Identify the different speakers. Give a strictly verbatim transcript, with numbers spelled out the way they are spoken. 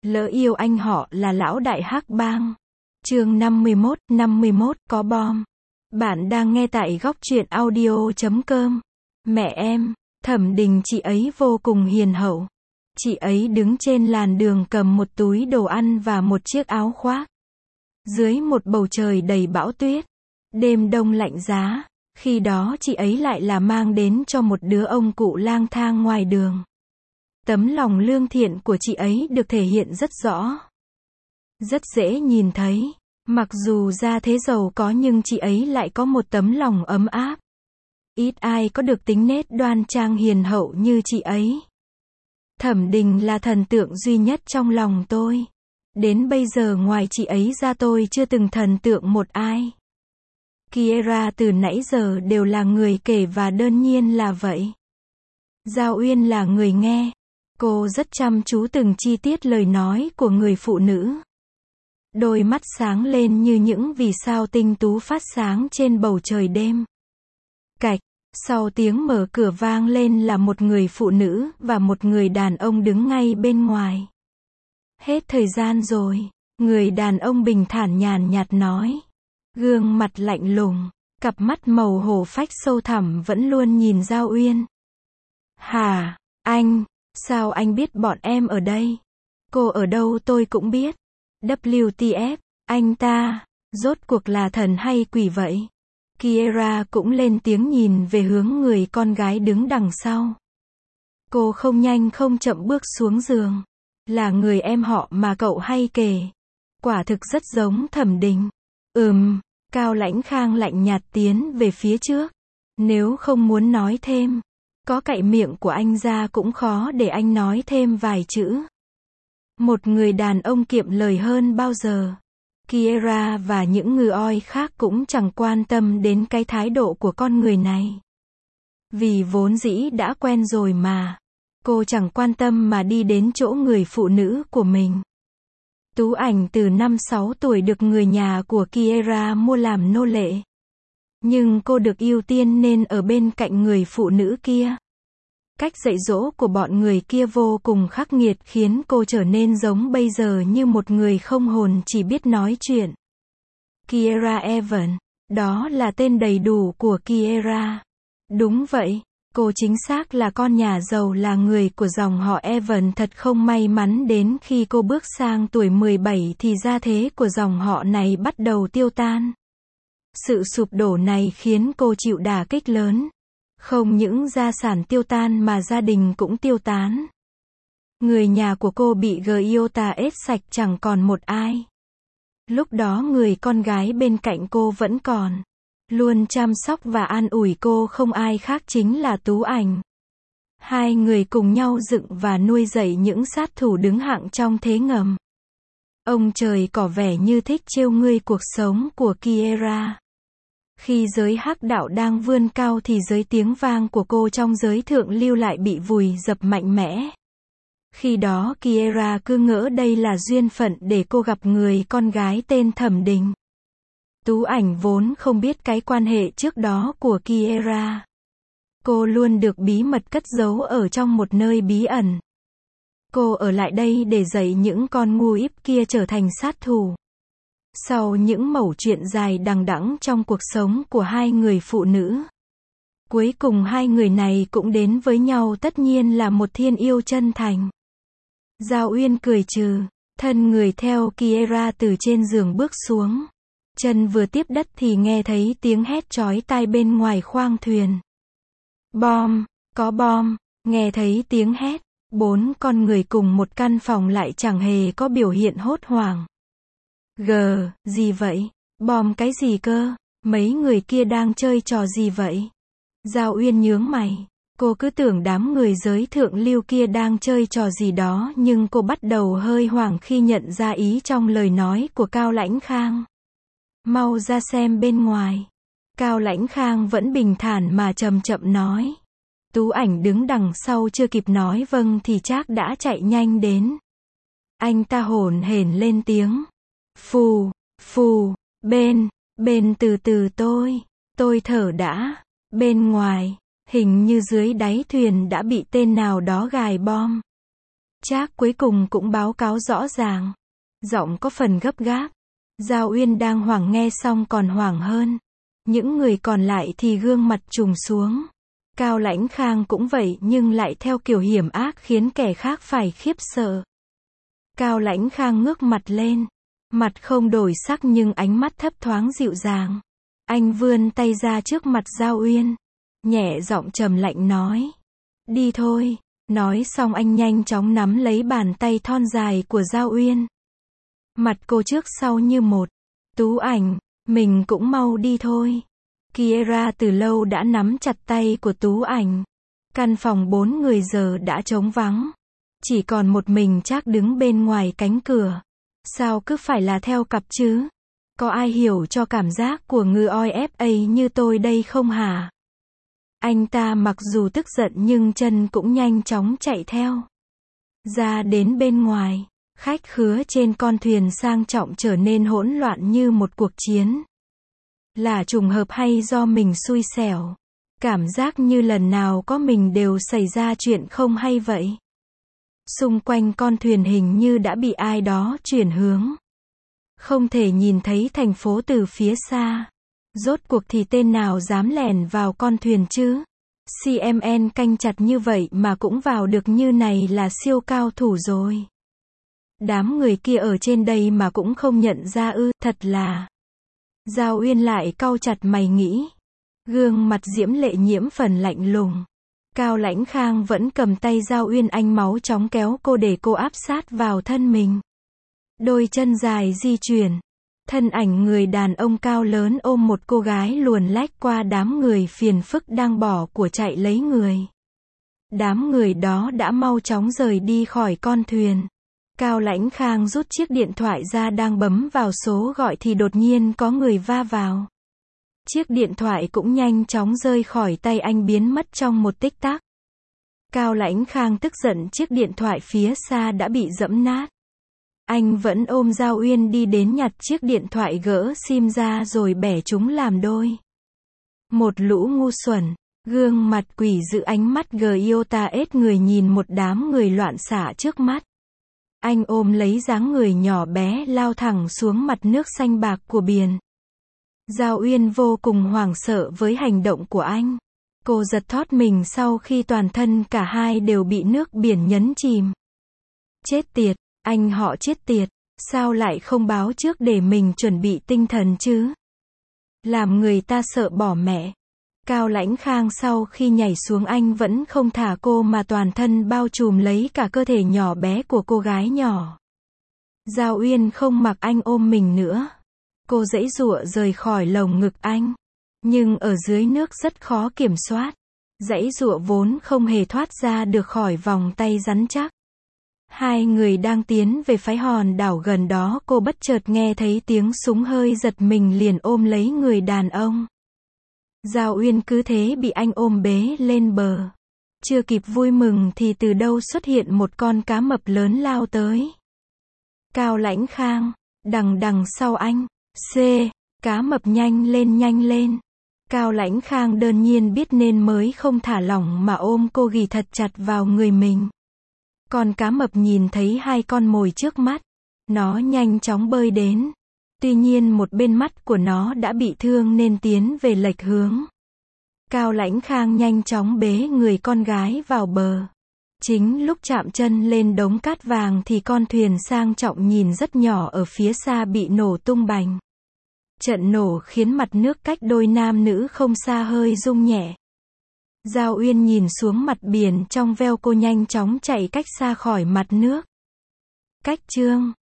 Speaker 1: Lỡ yêu anh họ là lão đại hắc bang. Chương năm mươi mốt, năm mươi mốt, có bom. Bạn đang nghe tại góc truyện audio chấm com. Mẹ em, Thẩm Đình chị ấy vô cùng hiền hậu. Chị ấy đứng trên làn đường cầm một túi đồ ăn và một chiếc áo khoác. Dưới một bầu trời đầy bão tuyết, đêm đông lạnh giá, khi đó chị ấy lại là mang đến cho một đứa ông cụ lang thang ngoài đường. Tấm lòng lương thiện của chị ấy được thể hiện rất rõ. Rất dễ nhìn thấy, mặc dù ra thế giàu có nhưng chị ấy lại có một tấm lòng ấm áp. Ít ai có được tính nết đoan trang hiền hậu như chị ấy. Thẩm Đình là thần tượng duy nhất trong lòng tôi. Đến bây giờ ngoài chị ấy ra tôi chưa từng thần tượng một ai. Kiera từ nãy giờ đều là người kể và đơn nhiên là vậy. Giao Uyên là người nghe. Cô rất chăm chú từng chi tiết lời nói của người phụ nữ. Đôi mắt sáng lên như những vì sao tinh tú phát sáng trên bầu trời đêm. Cạch, sau tiếng mở cửa vang lên là một người phụ nữ và một người đàn ông đứng ngay bên ngoài. Hết thời gian rồi, người đàn ông bình thản nhàn nhạt nói. Gương mặt lạnh lùng, cặp mắt màu hổ phách sâu thẳm vẫn luôn nhìn Giao Uyên. Hả, anh, sao anh biết bọn em ở đây? Cô ở đâu tôi cũng biết. vê kép tê, anh ta, rốt cuộc là thần hay quỷ vậy? Kiera cũng lên tiếng nhìn về hướng người con gái đứng đằng sau. Cô không nhanh không chậm bước xuống giường. Là người em họ mà cậu hay kể. Quả thực rất giống Thẩm Đình. Ừm, Cao Lãnh Khang lạnh nhạt tiến về phía trước. Nếu không muốn nói thêm, có cạy miệng của anh ra cũng khó để anh nói thêm vài chữ. Một người đàn ông kiệm lời hơn bao giờ. Kiera và những người oi khác cũng chẳng quan tâm đến cái thái độ của con người này. Vì vốn dĩ đã quen rồi mà. Cô chẳng quan tâm mà đi đến chỗ người phụ nữ của mình. Tú Ảnh từ năm sáu tuổi được người nhà của Kiera mua làm nô lệ. Nhưng cô được ưu tiên nên ở bên cạnh người phụ nữ kia. Cách dạy dỗ của bọn người kia vô cùng khắc nghiệt khiến cô trở nên giống bây giờ như một người không hồn chỉ biết nói chuyện. Kiera Evan, đó là tên đầy đủ của Kiera. Đúng vậy, cô chính xác là con nhà giàu, là người của dòng họ Evan. Thật không may mắn đến khi cô bước sang tuổi mười bảy thì gia thế của dòng họ này bắt đầu tiêu tan. Sự sụp đổ này khiến cô chịu đả kích lớn. Không những gia sản tiêu tan mà gia đình cũng tiêu tán. Người nhà của cô bị Giota ết sạch chẳng còn một ai. Lúc đó người con gái bên cạnh cô vẫn còn. Luôn chăm sóc và an ủi cô không ai khác chính là Tú Ảnh. Hai người cùng nhau dựng và nuôi dạy những sát thủ đứng hạng trong thế ngầm. Ông trời có vẻ như thích trêu ngươi cuộc sống của Kiera. Khi giới hắc đạo đang vươn cao thì giới tiếng vang của cô trong giới thượng lưu lại bị vùi dập mạnh mẽ. Khi đó Kiera cứ ngỡ đây là duyên phận để cô gặp người con gái tên Thẩm Đình. Tú Ảnh vốn không biết cái quan hệ trước đó của Kiera. Cô luôn được bí mật cất giấu ở trong một nơi bí ẩn. Cô ở lại đây để dạy những con ngu íp kia trở thành sát thủ. Sau những mẩu chuyện dài đằng đẵng trong cuộc sống của hai người phụ nữ, cuối cùng hai người này cũng đến với nhau, tất nhiên là một thiên yêu chân thành. Giao Uyên cười trừ, thân người theo Kiera từ trên giường bước xuống. Chân vừa tiếp đất thì nghe thấy tiếng hét chói tai bên ngoài khoang thuyền. Bom, có bom, nghe thấy tiếng hét, bốn con người cùng một căn phòng lại chẳng hề có biểu hiện hốt hoảng. Gờ, gì vậy? Bom cái gì cơ? Mấy người kia đang chơi trò gì vậy? Giao Uyên nhướng mày. Cô cứ tưởng đám người giới thượng lưu kia đang chơi trò gì đó, nhưng cô bắt đầu hơi hoảng khi nhận ra ý trong lời nói của Cao Lãnh Khang. Mau ra xem bên ngoài. Cao Lãnh Khang vẫn bình thản mà chậm chậm nói. Tú Ảnh đứng đằng sau chưa kịp nói vâng thì Trác đã chạy nhanh đến. Anh ta hổn hển lên tiếng. Phù, phù, bên, bên từ từ tôi, tôi thở đã. Bên ngoài, hình như dưới đáy thuyền đã bị tên nào đó gài bom. Trác cuối cùng cũng báo cáo rõ ràng. Giọng có phần gấp gáp. Giao Uyên đang hoảng nghe xong còn hoảng hơn. Những người còn lại thì gương mặt trùng xuống. Cao Lãnh Khang cũng vậy nhưng lại theo kiểu hiểm ác khiến kẻ khác phải khiếp sợ. Cao Lãnh Khang ngước mặt lên. Mặt không đổi sắc nhưng ánh mắt thấp thoáng dịu dàng. Anh vươn tay ra trước mặt Giao Uyên. Nhẹ giọng trầm lạnh nói. Đi thôi. Nói xong anh nhanh chóng nắm lấy bàn tay thon dài của Giao Uyên. Mặt cô trước sau như một. Tú Ảnh, mình cũng mau đi thôi. Kiera từ lâu đã nắm chặt tay của Tú Ảnh. Căn phòng bốn người giờ đã trống vắng. Chỉ còn một mình Trác đứng bên ngoài cánh cửa. Sao cứ phải là theo cặp chứ? Có ai hiểu cho cảm giác của ngư oi ép a như tôi đây không hả? Anh ta mặc dù tức giận nhưng chân cũng nhanh chóng chạy theo. Ra đến bên ngoài, khách khứa trên con thuyền sang trọng trở nên hỗn loạn như một cuộc chiến. Là trùng hợp hay do mình xui xẻo? Cảm giác như lần nào có mình đều xảy ra chuyện không hay vậy. Xung quanh con thuyền hình như đã bị ai đó chuyển hướng. Không thể nhìn thấy thành phố từ phía xa. Rốt cuộc thì tên nào dám lẻn vào con thuyền chứ? xê em en canh chặt như vậy mà cũng vào được như này là siêu cao thủ rồi. Đám người kia ở trên đây mà cũng không nhận ra ư, thật là. Giao Uyên lại cau chặt mày nghĩ. Gương mặt diễm lệ nhiễm phần lạnh lùng. Cao Lãnh Khang vẫn cầm tay Giao Uyên, anh máu chóng kéo cô để cô áp sát vào thân mình. Đôi chân dài di chuyển. Thân ảnh người đàn ông cao lớn ôm một cô gái luồn lách qua đám người phiền phức đang bỏ của chạy lấy người. Đám người đó đã mau chóng rời đi khỏi con thuyền. Cao Lãnh Khang rút chiếc điện thoại ra đang bấm vào số gọi thì đột nhiên có người va vào. Chiếc điện thoại cũng nhanh chóng rơi khỏi tay anh biến mất trong một tích tắc. Cao Lãnh Khang tức giận chiếc điện thoại phía xa đã bị giẫm nát. Anh vẫn ôm Giao Uyên đi đến nhặt chiếc điện thoại gỡ sim ra rồi bẻ chúng làm đôi. Một lũ ngu xuẩn, gương mặt quỷ dữ ánh mắt Giota ết người nhìn một đám người loạn xạ trước mắt. Anh ôm lấy dáng người nhỏ bé lao thẳng xuống mặt nước xanh bạc của biển. Giao Uyên vô cùng hoảng sợ với hành động của anh. Cô giật thót mình sau khi toàn thân cả hai đều bị nước biển nhấn chìm. Chết tiệt, anh họ chết tiệt, sao lại không báo trước để mình chuẩn bị tinh thần chứ? Làm người ta sợ bỏ mẹ. Cao Lãnh Khang sau khi nhảy xuống anh vẫn không thả cô mà toàn thân bao trùm lấy cả cơ thể nhỏ bé của cô gái nhỏ. Giao Uyên không mặc anh ôm mình nữa. Cô giãy giụa rời khỏi lồng ngực anh. Nhưng ở dưới nước rất khó kiểm soát. Giãy giụa vốn không hề thoát ra được khỏi vòng tay rắn chắc. Hai người đang tiến về phía hòn đảo gần đó, cô bất chợt nghe thấy tiếng súng hơi giật mình liền ôm lấy người đàn ông. Giao Uyên cứ thế bị anh ôm bế lên bờ. Chưa kịp vui mừng thì từ đâu xuất hiện một con cá mập lớn lao tới. Cao Lãnh Khang, đằng đằng sau anh. C. Cá mập nhanh lên nhanh lên. Cao Lãnh Khang đương nhiên biết nên mới không thả lỏng mà ôm cô ghì thật chặt vào người mình. Con cá mập nhìn thấy hai con mồi trước mắt. Nó nhanh chóng bơi đến. Tuy nhiên một bên mắt của nó đã bị thương nên tiến về lệch hướng. Cao Lãnh Khang nhanh chóng bế người con gái vào bờ. Chính lúc chạm chân lên đống cát vàng thì con thuyền sang trọng nhìn rất nhỏ ở phía xa bị nổ tung bành. Trận nổ khiến mặt nước cách đôi nam nữ không xa hơi rung nhẹ. Giao Uyên nhìn xuống mặt biển trong veo, cô nhanh chóng chạy cách xa khỏi mặt nước. Cách chương